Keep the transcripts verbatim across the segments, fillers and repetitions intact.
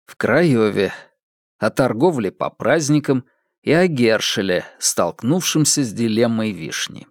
В Краеве, о торговле по праздникам и о Гершеле, столкнувшемся с дилеммой вишни.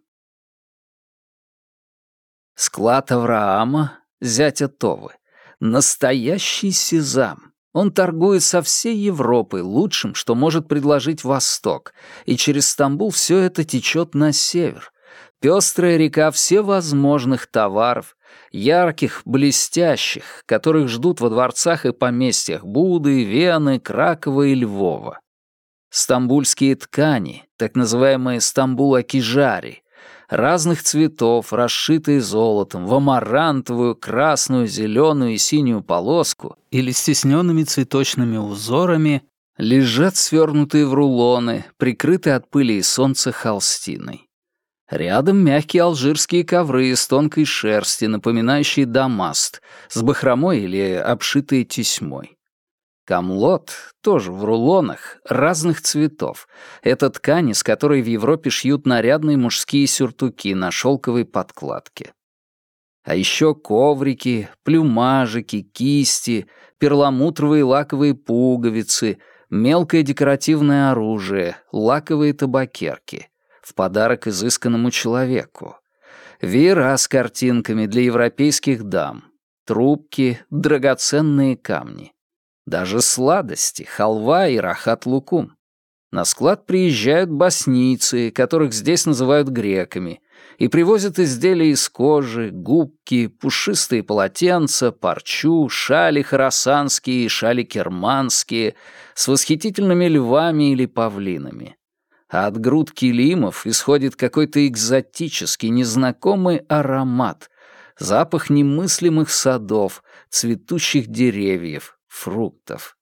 Склад Авраама, зятя Товы, настоящий сезам. Он торгует со всей Европой лучшим, что может предложить Восток, и через Стамбул все это течет на север. Пестрая река всевозможных товаров, ярких, блестящих, которых ждут во дворцах и поместьях Буды, Вены, Кракова и Львова. Стамбульские ткани, так называемые стамбул-акижари, разных цветов, расшитые золотом, в амарантовую, красную, зеленую и синюю полоску или с тисненными цветочными узорами, лежат свернутые в рулоны, прикрытые от пыли и солнца холстиной. Рядом мягкие алжирские ковры из тонкой шерсти, напоминающие дамаст, с бахромой или обшитые тесьмой. Камлот, тоже в рулонах, разных цветов. Это ткань, из которой в Европе шьют нарядные мужские сюртуки на шелковой подкладке. А еще коврики, плюмажики, кисти, перламутровые лаковые пуговицы, мелкое декоративное оружие, лаковые табакерки. В подарок изысканному человеку. Веера с картинками для европейских дам. Трубки, драгоценные камни. Даже сладости, халва и рахат-лукум. На склад приезжают боснийцы, которых здесь называют греками, и привозят изделия из кожи, губки, пушистые полотенца, парчу, шали хорасанские и шали керманские, с восхитительными львами или павлинами. А от груд килимов исходит какой-то экзотический, незнакомый аромат, запах немыслимых садов, цветущих деревьев, фруктов.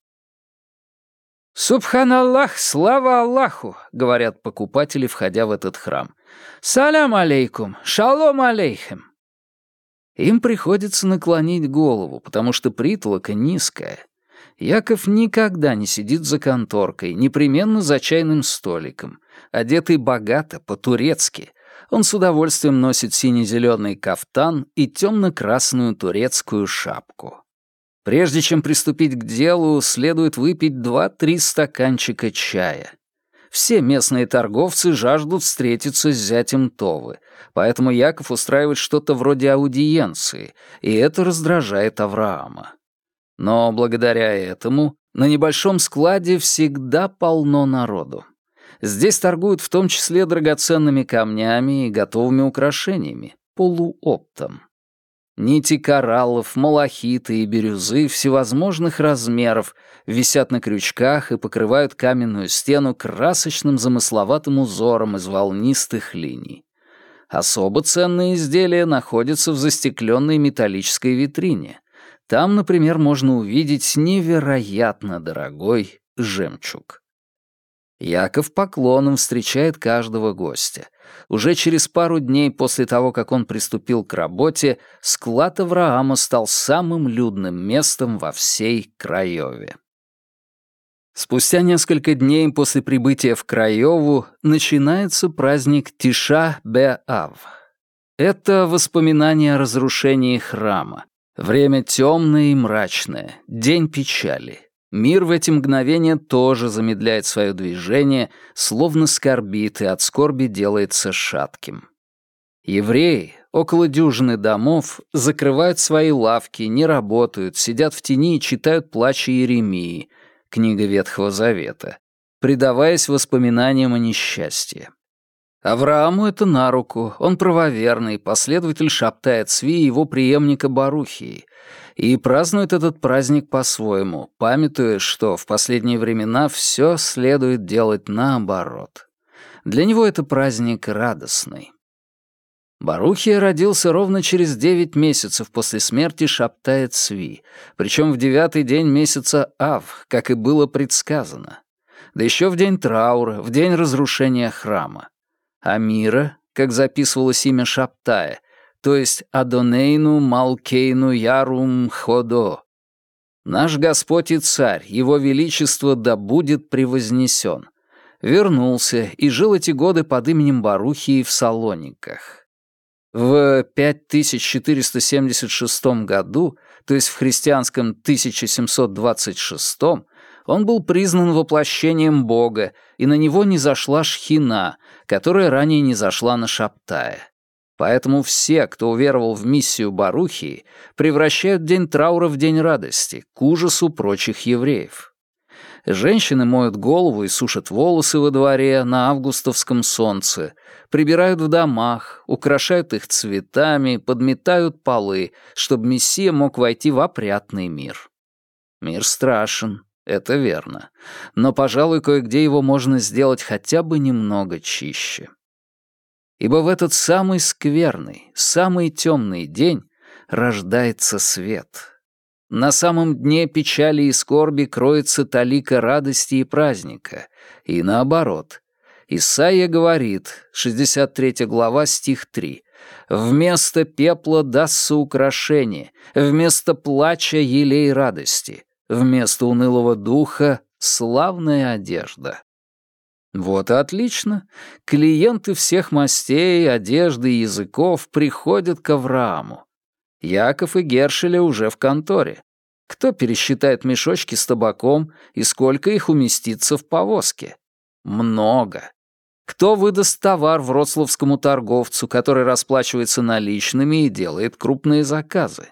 «Субханаллах, слава Аллаху!» — говорят покупатели, входя в этот храм. «Салям алейкум, шалом алейхем!» Им приходится наклонить голову, потому что притолока низкая. Яков никогда не сидит за конторкой, непременно за чайным столиком. Одетый богато, по-турецки, он с удовольствием носит сине-зеленый кафтан и темно-красную турецкую шапку. Прежде чем приступить к делу, следует выпить два-три стаканчика чая. Все местные торговцы жаждут встретиться с зятем Товы, поэтому Яков устраивает что-то вроде аудиенции, и это раздражает Авраама. Но благодаря этому на небольшом складе всегда полно народу. Здесь торгуют в том числе драгоценными камнями и готовыми украшениями, полуоптом. Нити кораллов, малахиты и бирюзы всевозможных размеров висят на крючках и покрывают каменную стену красочным замысловатым узором из волнистых линий. Особо ценные изделия находятся в застекленной металлической витрине. Там, например, можно увидеть невероятно дорогой жемчуг. Яков поклоном встречает каждого гостя. Уже через пару дней после того, как он приступил к работе, склад Авраама стал самым людным местом во всей Краеве. Спустя несколько дней после прибытия в Краеву начинается праздник Тиша-бе-ав. Это воспоминание о разрушении храма. Время темное и мрачное, день печали. Мир в эти мгновения тоже замедляет свое движение, словно скорбит и от скорби делается шатким. Евреи, около дюжины домов, закрывают свои лавки, не работают, сидят в тени и читают плач Иеремии, книга Ветхого Завета, предаваясь воспоминаниям о несчастье. Аврааму это на руку, он правоверный, последователь Шабтая Цви и его преемника Барухии, и празднует этот праздник по-своему, памятуя, что в последние времена все следует делать наоборот. Для него это праздник радостный. Барухия родился ровно через девять месяцев после смерти Шабтая Цви, причем в девятый день месяца Ав, как и было предсказано. Да еще в день траура, в день разрушения храма. Амира, как записывалось имя Шабтая, то есть Адонейну Малкейну Ярум Ходо. Наш Господь и Царь, Его Величество да будет превознесен. Вернулся и жил эти годы под именем Барухии в Салониках. В пять тысяч четыреста семьдесят шестом году, то есть в христианском тысяча семьсот двадцать шестом, он был признан воплощением Бога, и на него низошла Шхина, которая ранее низошла на Шабтая. Поэтому все, кто уверовал в миссию Барухии, превращают день траура в день радости, к ужасу прочих евреев. Женщины моют голову и сушат волосы во дворе на августовском солнце, прибирают в домах, украшают их цветами, подметают полы, чтобы Мессия мог войти в опрятный мир. Мир страшен, это верно, но, пожалуй, кое-где его можно сделать хотя бы немного чище. Ибо в этот самый скверный, самый темный день рождается свет. На самом дне печали и скорби кроется талика радости и праздника. И наоборот. Исайя говорит, шестьдесят третья глава, стих три, «Вместо пепла дастся украшение, вместо плача елей радости, вместо унылого духа славная одежда». Вот и отлично. Клиенты всех мастей, одежды и языков приходят к Аврааму. Яков и Гершеля уже в конторе. Кто пересчитает мешочки с табаком и сколько их уместится в повозке? Много. Кто выдаст товар вроцлавскому торговцу, который расплачивается наличными и делает крупные заказы?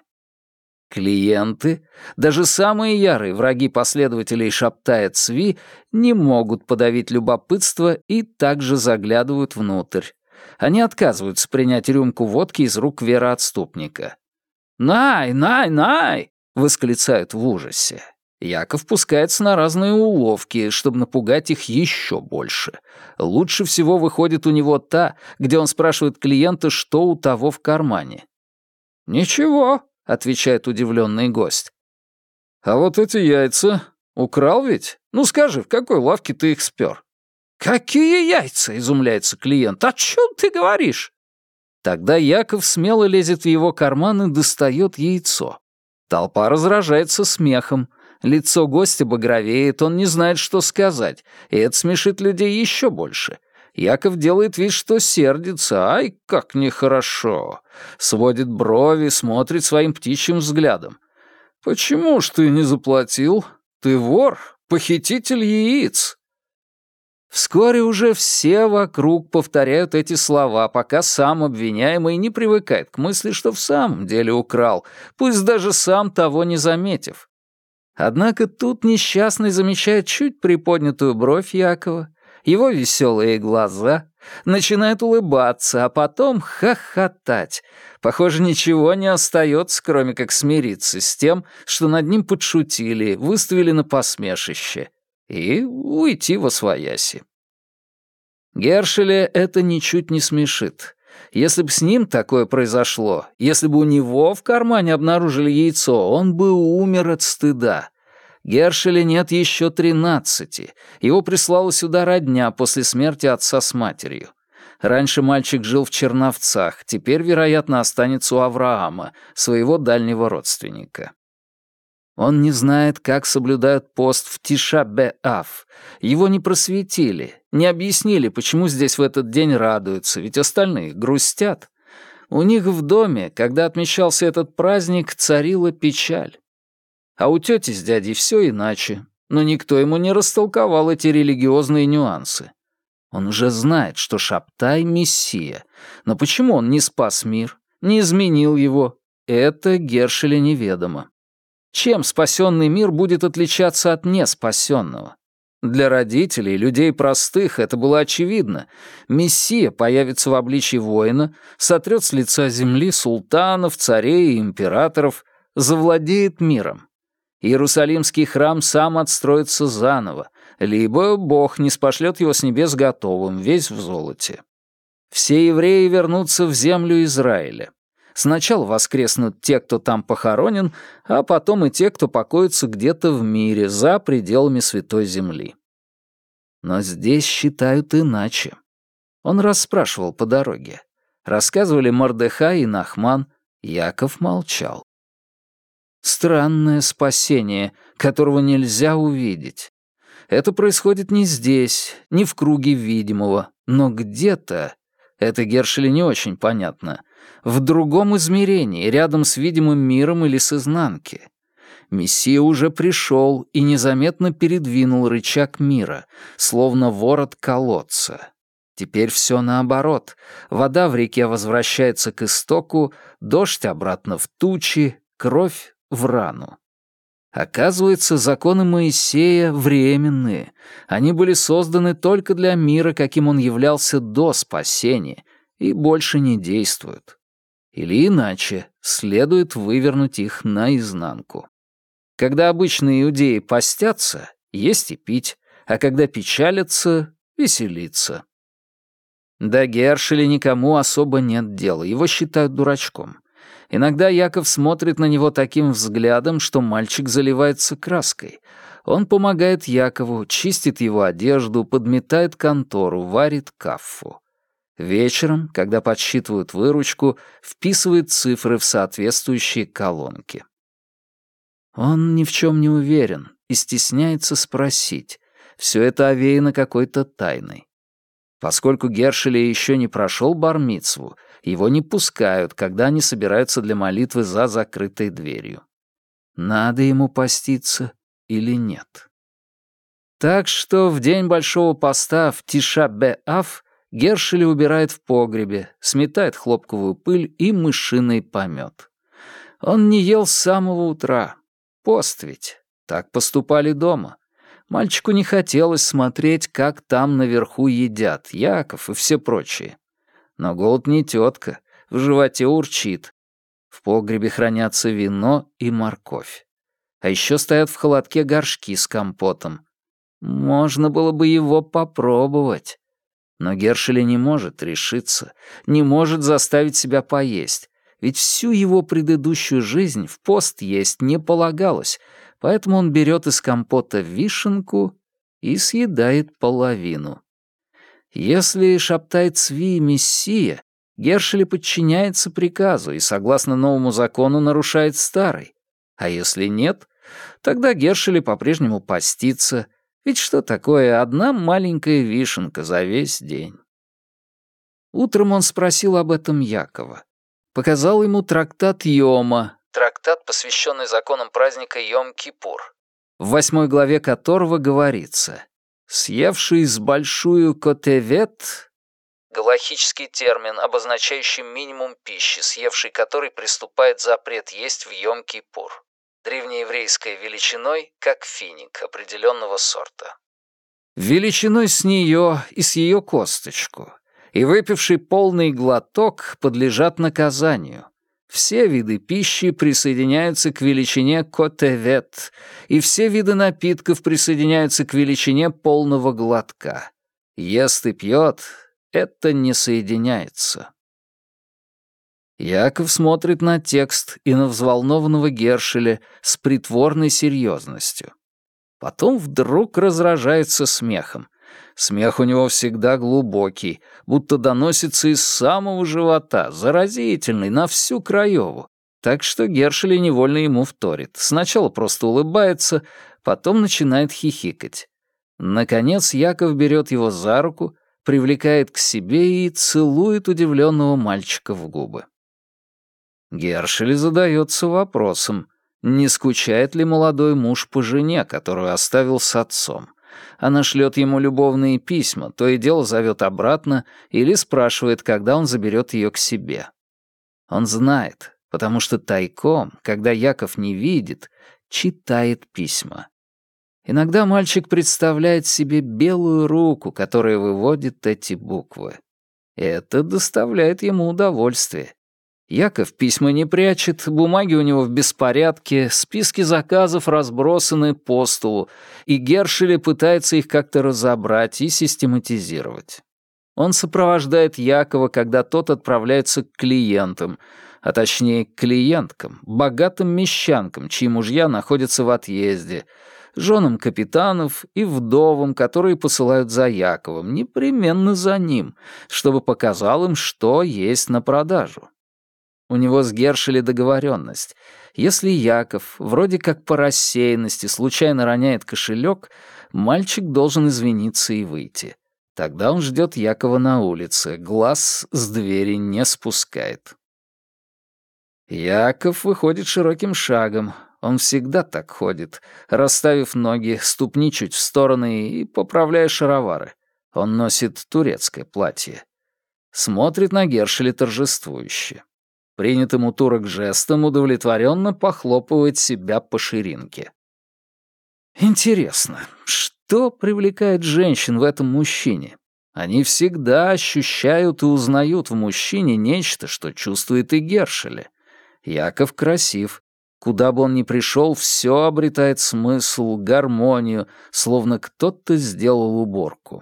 Клиенты, даже самые ярые враги последователей Шабтая Цви, не могут подавить любопытство и также заглядывают внутрь. Они отказываются принять рюмку водки из рук вероотступника. «Най, най, най!» — восклицают в ужасе. Яков пускается на разные уловки, чтобы напугать их еще больше. Лучше всего выходит у него та, где он спрашивает клиента, что у того в кармане. «Ничего», — отвечает удивленный гость. «А вот эти яйца украл ведь? Ну скажи, в какой лавке ты их спер?» «Какие яйца?» — изумляется клиент. «О чем ты говоришь?» Тогда Яков смело лезет в его карман и достает яйцо. Толпа разражается смехом. Лицо гостя багровеет, он не знает, что сказать, и это смешит людей еще больше. Яков делает вид, что сердится. Ай, как нехорошо. Сводит брови, смотрит своим птичьим взглядом. «Почему ж ты не заплатил? Ты вор, похититель яиц». Вскоре уже все вокруг повторяют эти слова, пока сам обвиняемый не привыкает к мысли, что в самом деле украл, пусть даже сам того не заметив. Однако тут несчастный замечает чуть приподнятую бровь Якова, его веселые глаза, начинает улыбаться, а потом хохотать. Похоже, ничего не остается, кроме как смириться с тем, что над ним подшутили, выставили на посмешище, и уйти восвояси. Гершеля это ничуть не смешит. Если бы с ним такое произошло, если бы у него в кармане обнаружили яйцо, он бы умер от стыда. Гершеля нет еще тринадцати. Его прислала сюда родня после смерти отца с матерью. Раньше мальчик жил в Черновцах, теперь, вероятно, останется у Авраама, своего дальнего родственника. Он не знает, как соблюдают пост в Тиша-бе-ав. Его не просветили, не объяснили, почему здесь в этот день радуются, ведь остальные грустят. У них в доме, когда отмечался этот праздник, царила печаль. А у тети с дядей все иначе, но никто ему не растолковал эти религиозные нюансы. Он уже знает, что Шабтай — Мессия, но почему он не спас мир, не изменил его, это Гершелю неведомо. Чем спасенный мир будет отличаться от неспасенного? Для родителей, людей простых, это было очевидно. Мессия появится в обличье воина, сотрет с лица земли султанов, царей и императоров, завладеет миром. Иерусалимский храм сам отстроится заново, либо Бог не спошлет его с небес готовым, весь в золоте. Все евреи вернутся в землю Израиля. Сначала воскреснут те, кто там похоронен, а потом и те, кто покоится где-то в мире, за пределами Святой Земли. Но здесь считают иначе. Он расспрашивал по дороге. Рассказывали Мордехай и Нахман, Яков молчал. Странное спасение, которого нельзя увидеть. Это происходит не здесь, не в круге видимого, но где-то, это Гершелю не очень понятно, в другом измерении, рядом с видимым миром или с изнанки. Мессия уже пришел и незаметно передвинул рычаг мира, словно ворот колодца. Теперь все наоборот. Вода в реке возвращается к истоку, дождь обратно в тучи, кровь в рану. Оказывается, законы Моисея временные. Они были созданы только для мира, каким он являлся до спасения, и больше не действуют. Или иначе, следует вывернуть их наизнанку. Когда обычные иудеи постятся, есть и пить, а когда печалятся, веселиться. До Гершеля никому особо нет дела, его считают дурачком. Иногда Яков смотрит на него таким взглядом, что мальчик заливается краской. Он помогает Якову, чистит его одежду, подметает контору, варит каффу. Вечером, когда подсчитывают выручку, вписывает цифры в соответствующие колонки. Он ни в чем не уверен и стесняется спросить. Все это овеяно какой-то тайной. Поскольку Гершеля еще не прошел бар-мицву, его не пускают, когда они собираются для молитвы за закрытой дверью. Надо ему поститься или нет? Так что в день Большого Поста в Тиша-бе-ав Гершеля убирает в погребе, сметает хлопковую пыль и мышиный помет. Он не ел с самого утра. Пост ведь. Так поступали дома. Мальчику не хотелось смотреть, как там наверху едят Яков и все прочие. Но голод не тетка, в животе урчит. В погребе хранятся вино и морковь. А еще стоят в холодке горшки с компотом. Можно было бы его попробовать. Но Гершеля не может решиться, не может заставить себя поесть. Ведь всю его предыдущую жизнь в пост есть не полагалось, поэтому он берет из компота вишенку и съедает половину. Если шабтай цви мессия, Гершеля подчиняется приказу и, согласно новому закону, нарушает старый. А если нет, тогда Гершеля по-прежнему постится, ведь что такое одна маленькая вишенка за весь день? Утром он спросил об этом Якова. Показал ему трактат Йома, трактат, посвященный законам праздника Йом-Кипур, в восьмой главе которого говорится: «Съевший с большую котевет», галахический термин, обозначающий минимум пищи, съевший который приступает запрет есть в Йом-Кипур, древнееврейской величиной, как финик определенного сорта. Величиной с нее и с ее косточку, и выпивший полный глоток подлежат наказанию. Все виды пищи присоединяются к величине котевет, и все виды напитков присоединяются к величине полного глотка. Ест и пьет — это не соединяется. Яков смотрит на текст и на взволнованного Гершеля с притворной серьезностью. Потом вдруг разражается смехом. Смех у него всегда глубокий, будто доносится из самого живота, заразительный, на всю Краеву. Так что Гершеля невольно ему вторит. Сначала просто улыбается, потом начинает хихикать. Наконец Яков берет его за руку, привлекает к себе и целует удивленного мальчика в губы. Гершель задается вопросом, не скучает ли молодой муж по жене, которую оставил с отцом. Она шлет ему любовные письма, то и дело зовет обратно или спрашивает, когда он заберет ее к себе. Он знает, потому что тайком, когда Яков не видит, читает письма. Иногда мальчик представляет себе белую руку, которая выводит эти буквы. Это доставляет ему удовольствие. Яков письма не прячет, бумаги у него в беспорядке, списки заказов разбросаны по столу, и Гершеля пытается их как-то разобрать и систематизировать. Он сопровождает Якова, когда тот отправляется к клиентам, а точнее к клиенткам, богатым мещанкам, чьи мужья находятся в отъезде, женам капитанов и вдовам, которые посылают за Яковом, непременно за ним, чтобы показал им, что есть на продажу. У него с Гершелем договоренность. Если Яков, вроде как по рассеянности, случайно роняет кошелек, мальчик должен извиниться и выйти. Тогда он ждет Якова на улице, глаз с двери не спускает. Яков выходит широким шагом. Он всегда так ходит, расставив ноги, ступни чуть в стороны и поправляя шаровары. Он носит турецкое платье. Смотрит на Гершеля торжествующе. Принятым у турок жестом удовлетворенно похлопывает себя по ширинке. Интересно, что привлекает женщин в этом мужчине? Они всегда ощущают и узнают в мужчине нечто, что чувствует и Гершеле. Яков красив. Куда бы он ни пришел, все обретает смысл, гармонию, словно кто-то сделал уборку.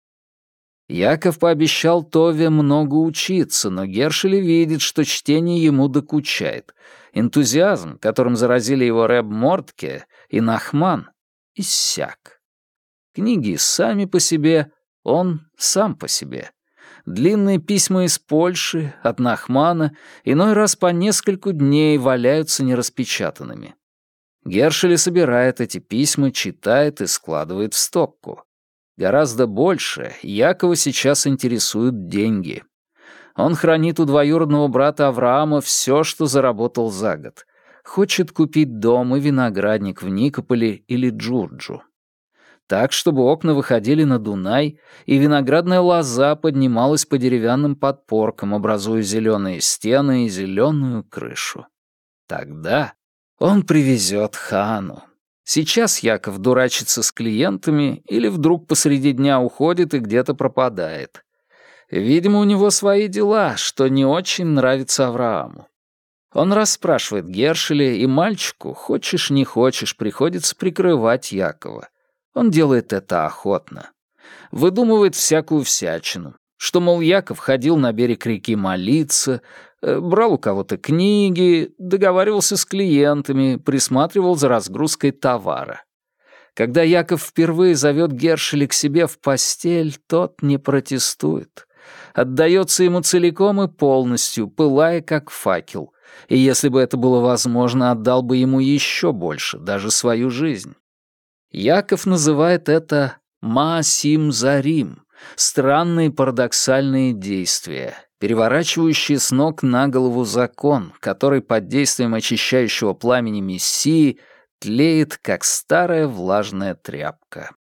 Яков пообещал Тове много учиться, но Гершель видит, что чтение ему докучает. Энтузиазм, которым заразили его Рэб Мортке и Нахман, иссяк. Книги сами по себе, он сам по себе. Длинные письма из Польши, от Нахмана, иной раз по нескольку дней валяются нераспечатанными. Гершель собирает эти письма, читает и складывает в стопку. Гораздо больше Якова сейчас интересуют деньги. Он хранит у двоюродного брата Авраама все, что заработал за год. Хочет купить дом и виноградник в Никополе или Джурджу. Так, чтобы окна выходили на Дунай, и виноградная лоза поднималась по деревянным подпоркам, образуя зеленые стены и зеленую крышу. Тогда он привезет хану. Сейчас Яков дурачится с клиентами или вдруг посреди дня уходит и где-то пропадает. Видимо, у него свои дела, что не очень нравится Аврааму. Он расспрашивает Гершеля, и мальчику, хочешь не хочешь, приходится прикрывать Якова. Он делает это охотно. Выдумывает всякую всячину. Что, мол, Яков ходил на берег реки молиться, брал у кого-то книги, договаривался с клиентами, присматривал за разгрузкой товара. Когда Яков впервые зовет Гершеля к себе в постель, тот не протестует. Отдается ему целиком и полностью, пылая как факел. И если бы это было возможно, отдал бы ему еще больше, даже свою жизнь. Яков называет это «маасим зарим» — странные парадоксальные действия, переворачивающие с ног на голову закон, который под действием очищающего пламени Мессии тлеет, как старая влажная тряпка.